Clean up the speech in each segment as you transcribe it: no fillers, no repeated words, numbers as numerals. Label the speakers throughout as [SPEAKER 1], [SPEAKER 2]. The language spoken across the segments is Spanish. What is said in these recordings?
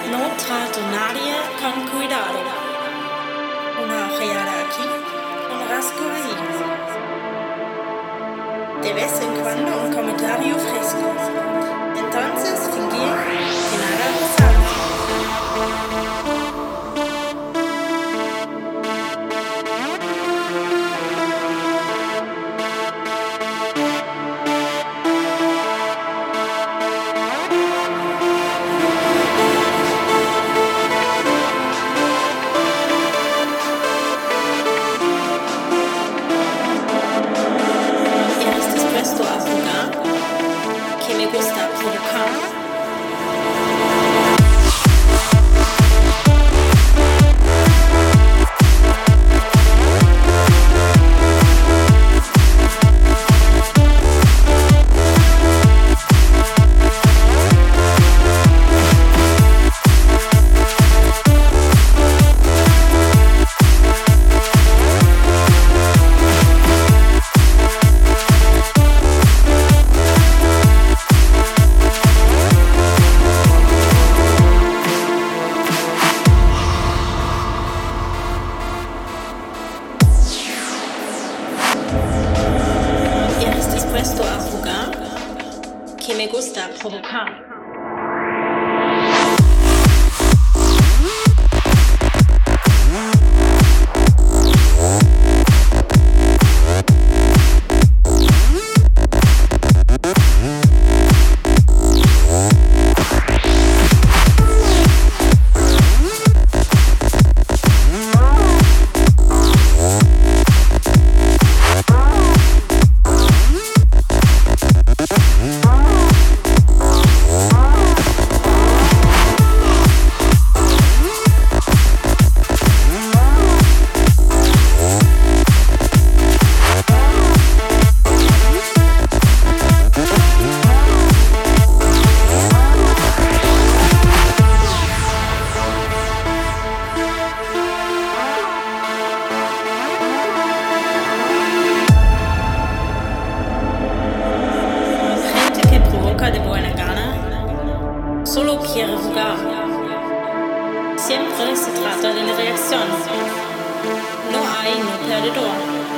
[SPEAKER 1] No trato nadie con cuidado. Una ojeada aquí, un rasgo allí. De vez en cuando un comentario fresco. Entonces fingir que nada pasaba. ¿Eres dispuesto a jugar? Que me gusta provocar. ¿Eres dispuesto a jugar? Que me gusta provocar. De buena gana, solo quiere jugar. Siempre se trata de la reacción. No hay no perdedor.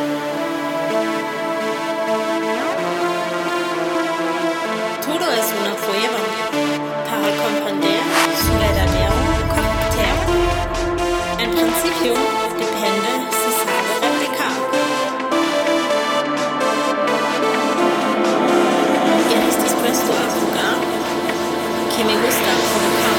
[SPEAKER 1] Todo es una prueba para comprender su verdadero carácter. En principio, depende si sabe replicar. ¿Eres dispuesto a jugar? Que me gusta provocar.